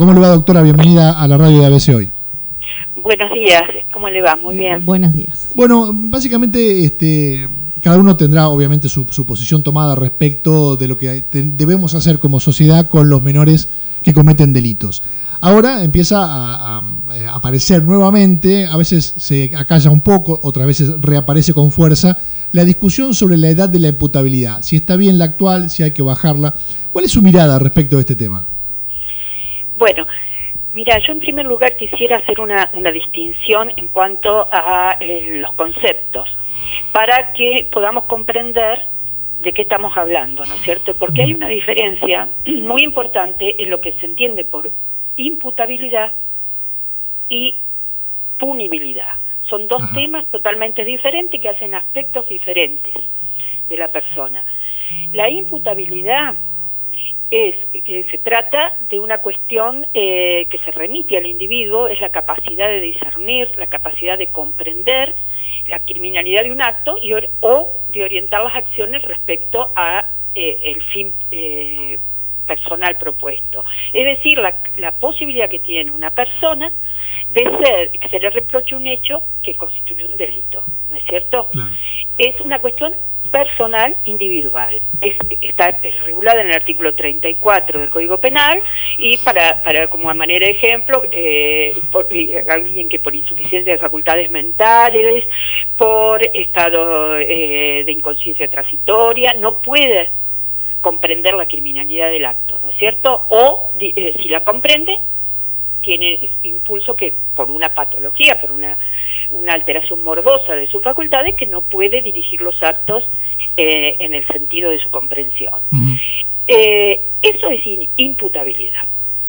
¿Cómo le va, doctora? Bienvenida a la radio de ABC Hoy. Buenos días, ¿cómo le va? Muy bien. Buenos días. Bueno, básicamente cada uno tendrá obviamente su posición tomada respecto de lo que debemos hacer como sociedad con los menores que cometen delitos. Ahora empieza a aparecer nuevamente, a veces se acalla un poco, otras veces reaparece con fuerza, la discusión sobre la edad de la imputabilidad, si está bien la actual, si hay que bajarla. ¿Cuál es su mirada respecto de este tema? Bueno, mira, yo en primer lugar quisiera hacer una distinción en cuanto a los conceptos, para que podamos comprender de qué estamos hablando, ¿no es cierto? Porque hay una diferencia muy importante en lo que se entiende por imputabilidad y punibilidad. Son dos temas totalmente diferentes que hacen aspectos diferentes de la persona. La imputabilidad se trata de una cuestión que se remite al individuo, es la capacidad de discernir, la capacidad de comprender la criminalidad de un acto o de orientar las acciones respecto a el fin personal propuesto. Es decir, la posibilidad que tiene una persona de que se le reproche un hecho que constituye un delito, ¿no es cierto? Claro. Es una cuestión personal, individual. Está regulada en el artículo 34 del Código Penal y para como a manera de ejemplo, alguien que por insuficiencia de facultades mentales, por estado de inconsciencia transitoria, no puede comprender la criminalidad del acto, ¿no es cierto? O si la comprende, tiene impulso que por una patología, por una alteración morbosa de sus facultades, que no puede dirigir los actos en el sentido de su comprensión. Eso es imputabilidad.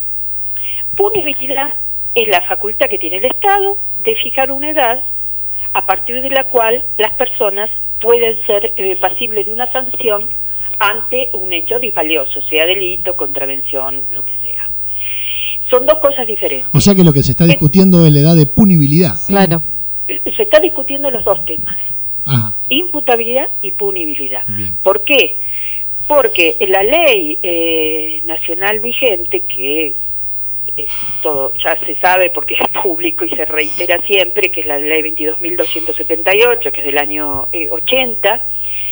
Punibilidad es la facultad que tiene el Estado de fijar una edad a partir de la cual las personas pueden ser pasibles de una sanción ante un hecho disvalioso, sea delito, contravención, lo que sea. Son dos cosas diferentes. O sea que lo que se está discutiendo es la edad de punibilidad. Claro. Se está discutiendo los dos temas. Ajá. Imputabilidad y punibilidad. Bien. ¿Por qué? Porque la ley nacional vigente, que todo ya se sabe porque es público y se reitera siempre, que es la ley 22.278, que es del año 80,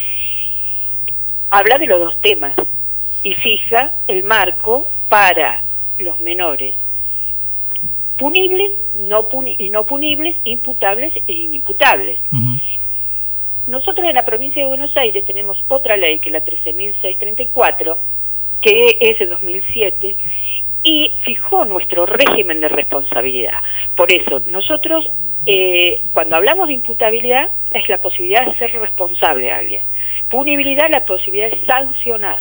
habla de los dos temas y fija el marco para los menores punibles, no punibles, imputables e inimputables. Nosotros en la provincia de Buenos Aires tenemos otra ley, que es la 13.634, que es de 2007, y fijó nuestro régimen de responsabilidad. Por eso, nosotros, cuando hablamos de imputabilidad, es la posibilidad de ser responsable a alguien. Punibilidad, la posibilidad de sancionar.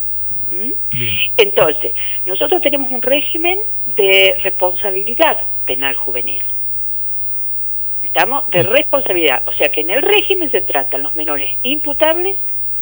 Entonces, nosotros tenemos un régimen de responsabilidad penal juvenil. ¿Estamos? De responsabilidad. O sea que en el régimen se tratan los menores imputables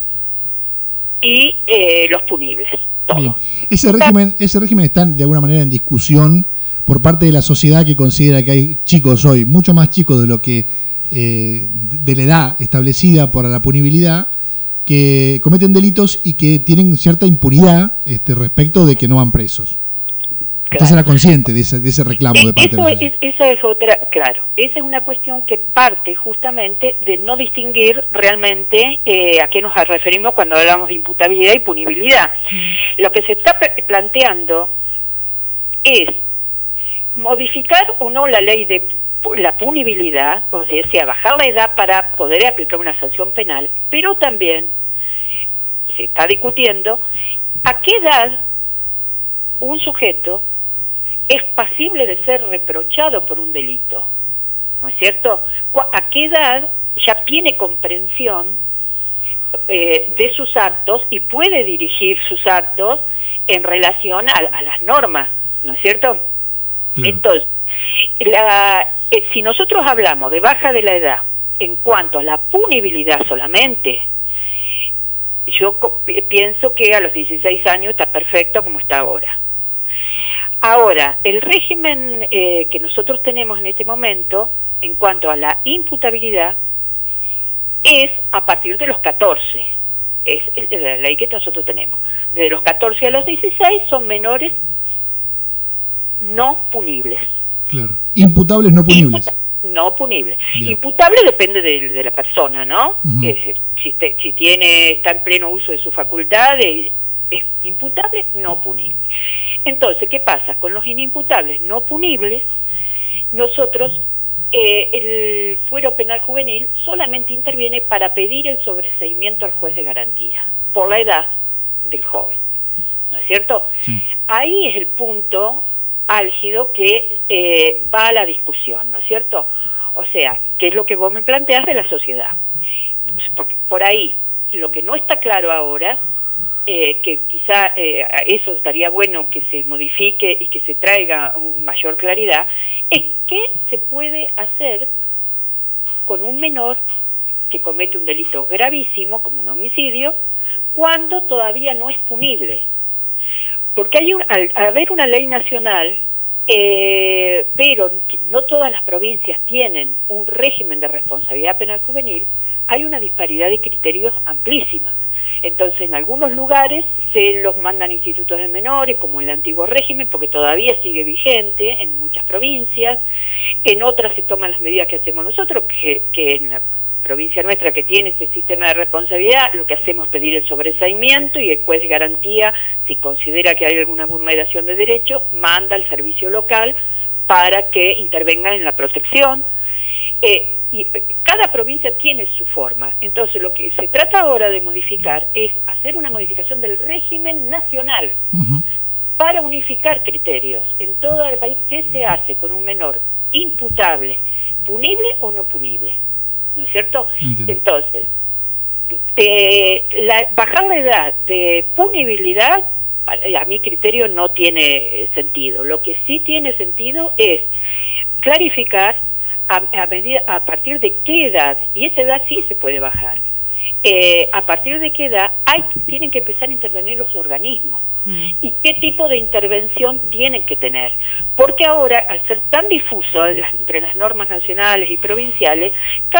y los punibles. Todo. Bien. Ese régimen está de alguna manera en discusión por parte de la sociedad, que considera que hay chicos hoy, mucho más chicos de lo que de la edad establecida para la punibilidad, que cometen delitos y que tienen cierta impunidad respecto de que no van presos. Claro. Usted será consciente de ese reclamo de parte de la sociedad. Esa es otra, claro, esa es una cuestión que parte justamente de no distinguir realmente a qué nos referimos cuando hablamos de imputabilidad y punibilidad. Lo que se está planteando es modificar o no la ley de la punibilidad, o sea, bajar la edad para poder aplicar una sanción penal, pero también se está discutiendo a qué edad un sujeto es pasible de ser reprochado por un delito, ¿no es cierto? ¿A qué edad ya tiene comprensión de sus actos y puede dirigir sus actos en relación a las normas, ¿no es cierto? Claro. Entonces, si nosotros hablamos de baja de la edad en cuanto a la punibilidad solamente, yo pienso que a los 16 años está perfecto como está ahora. Ahora, el régimen que nosotros tenemos en este momento, en cuanto a la imputabilidad, es a partir de los 14. Es la ley que nosotros tenemos. Desde los 14 a los 16 son menores no punibles. Claro. Imputables, no punibles. No punibles. Bien. Imputable depende de la persona, ¿no? Uh-huh. Si está en pleno uso de su facultad, es imputable, no punible. Entonces, ¿qué pasa? Con los inimputables no punibles, nosotros, el fuero penal juvenil solamente interviene para pedir el sobreseimiento al juez de garantía, por la edad del joven, ¿no es cierto? Sí. Ahí es el punto álgido que va a la discusión, ¿no es cierto? O sea, ¿qué es lo que vos me planteás de la sociedad? Porque por ahí, lo que no está claro ahora, que quizá eso estaría bueno que se modifique y que se traiga mayor claridad, es qué se puede hacer con un menor que comete un delito gravísimo, como un homicidio, cuando todavía no es punible. Porque al haber una ley nacional, pero no todas las provincias tienen un régimen de responsabilidad penal juvenil, hay una disparidad de criterios amplísima. Entonces, en algunos lugares se los mandan institutos de menores, como en el antiguo régimen, porque todavía sigue vigente en muchas provincias. En otras se toman las medidas que hacemos nosotros, que en la provincia nuestra que tiene este sistema de responsabilidad, lo que hacemos es pedir el sobreseimiento y el juez de garantía, si considera que hay alguna vulneración de derecho, manda al servicio local para que intervengan en la protección. Y cada provincia tiene su forma. Entonces, lo que se trata ahora de modificar es hacer una modificación del régimen nacional uh-huh. para unificar criterios en todo el país. ¿Qué se hace con un menor imputable, punible o no punible? ¿No es cierto? Entiendo. Entonces, bajar la edad de punibilidad, a mi criterio, no tiene sentido. Lo que sí tiene sentido es clarificar a partir de qué edad, y esa edad sí se puede bajar, a partir de qué edad tienen que empezar a intervenir los organismos, y qué tipo de intervención tienen que tener, porque ahora, al ser tan difuso entre las normas nacionales y provinciales,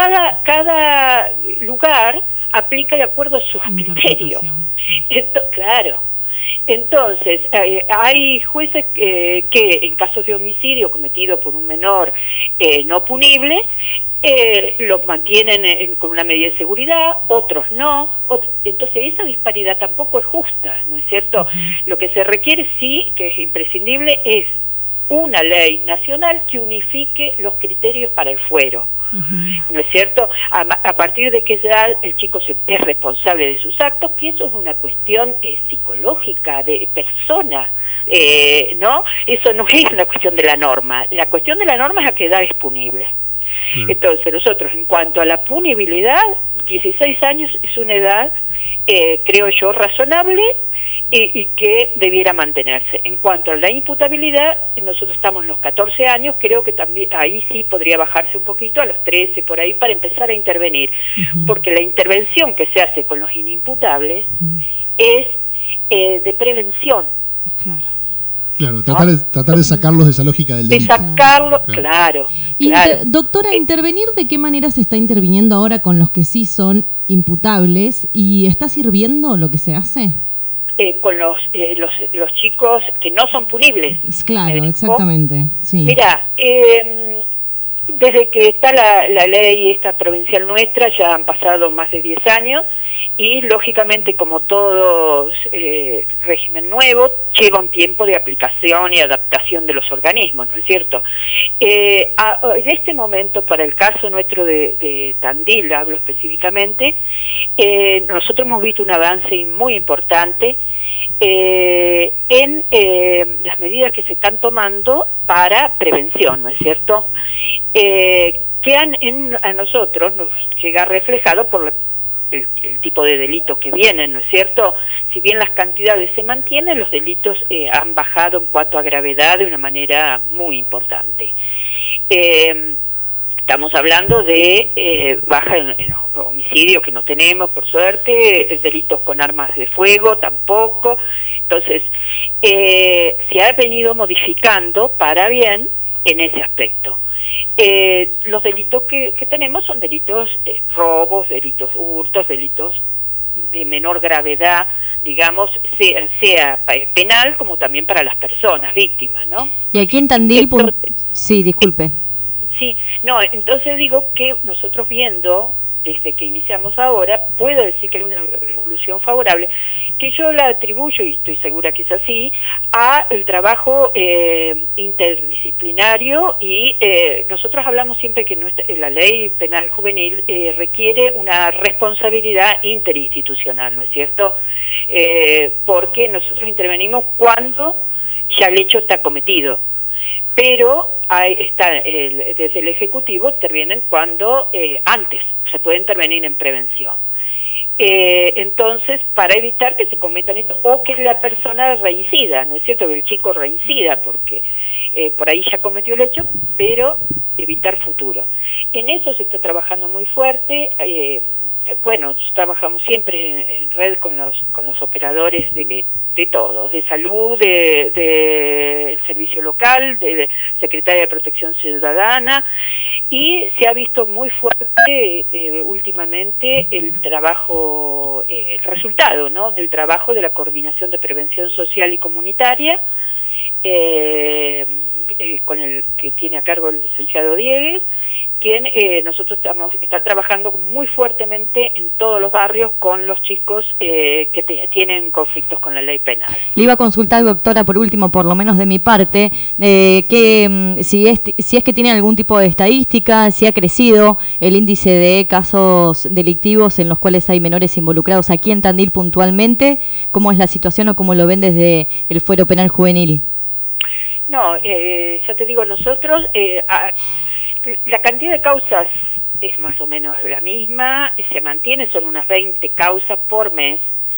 cada lugar aplica de acuerdo a sus criterios. Claro. Entonces, hay jueces que en casos de homicidio cometido por un menor no punible, los mantienen con una medida de seguridad, otros no. Entonces, esa disparidad tampoco es justa, ¿no es cierto? Uh-huh. Lo que se requiere, sí, que es imprescindible, es una ley nacional que unifique los criterios para el fuero. Uh-huh. ¿No es cierto? A partir de que ya el chico es responsable de sus actos, que eso es una cuestión psicológica, de persona, ¿no? Eso no es una cuestión de la norma. La cuestión de la norma es a qué edad es punible. Uh-huh. Entonces, nosotros, en cuanto a la punibilidad, 16 años es una edad, creo yo, razonable, y que debiera mantenerse. En cuanto a la imputabilidad, nosotros estamos en los 14 años, creo que también ahí sí podría bajarse un poquito a los 13 por ahí para empezar a intervenir, uh-huh. porque la intervención que se hace con los inimputables uh-huh. es de prevención. Claro, tratar de sacarlos de esa lógica del delito. De sacarlos, claro. Doctora, ¿intervenir de qué manera se está interviniendo ahora con los que sí son imputables? ¿Y está sirviendo lo que se hace? Con los chicos que no son punibles. Claro, exactamente. Sí. Mira, desde que está la ley esta provincial nuestra, ya han pasado más de 10 años, y lógicamente, como todo régimen nuevo, lleva un tiempo de aplicación y adaptación de los organismos, ¿no es cierto? En este momento, para el caso nuestro de Tandil, hablo específicamente, nosotros hemos visto un avance muy importante en las medidas que se están tomando para prevención, ¿no es cierto? Que a nosotros nos llega reflejado por el tipo de delitos que vienen, ¿no es cierto? Si bien las cantidades se mantienen, los delitos han bajado en cuanto a gravedad de una manera muy importante. Estamos hablando de baja en homicidios que no tenemos, por suerte, delitos con armas de fuego tampoco. Entonces, se ha venido modificando para bien en ese aspecto. Los delitos que tenemos son delitos robos, delitos hurtos, delitos de menor gravedad, digamos, sea penal como también para las personas víctimas, ¿no? Y aquí en Tandil... Sí, disculpe. Sí, no, entonces digo que nosotros viendo, desde que iniciamos ahora, puedo decir que hay una evolución favorable, que yo la atribuyo, y estoy segura que es así, a el trabajo interdisciplinario, y nosotros hablamos siempre que la ley penal juvenil requiere una responsabilidad interinstitucional, ¿no es cierto? Porque nosotros intervenimos cuando ya el hecho está cometido. Pero desde el Ejecutivo intervienen cuando antes se puede intervenir en prevención. Entonces, para evitar que se cometan esto, o que la persona reincida, ¿no es cierto? Que el chico reincida, porque por ahí ya cometió el hecho, pero evitar futuro. En eso se está trabajando muy fuerte. Bueno, trabajamos siempre en red con los operadores de todo, de salud, de servicio local, de Secretaría de Protección Ciudadana, y se ha visto muy fuerte últimamente el trabajo, el resultado, ¿no?, del trabajo de la Coordinación de Prevención Social y Comunitaria, con el que tiene a cargo el licenciado Diegues, quien nosotros está trabajando muy fuertemente en todos los barrios con los chicos que tienen conflictos con la ley penal. Le iba a consultar, doctora, por último, por lo menos de mi parte, si es que tiene algún tipo de estadística, si ha crecido el índice de casos delictivos en los cuales hay menores involucrados aquí en Tandil puntualmente, ¿cómo es la situación o cómo lo ven desde el Fuero Penal Juvenil? No, ya te digo, nosotros... la cantidad de causas es más o menos la misma, se mantiene, son unas 20 causas por mes.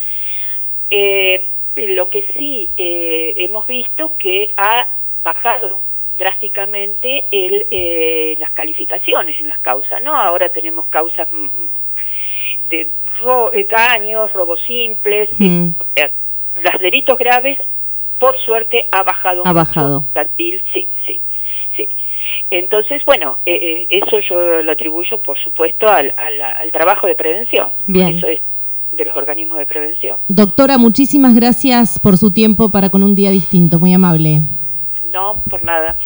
Lo que sí hemos visto que ha bajado drásticamente las calificaciones en las causas, ¿no? Ahora tenemos causas de daños, robos simples, los delitos graves, por suerte, ha bajado. Sí. Entonces, bueno, eso yo lo atribuyo, por supuesto, al trabajo de prevención. Bien. Eso es de los organismos de prevención. Doctora, muchísimas gracias por su tiempo para Con un Día Distinto, muy amable. No, por nada.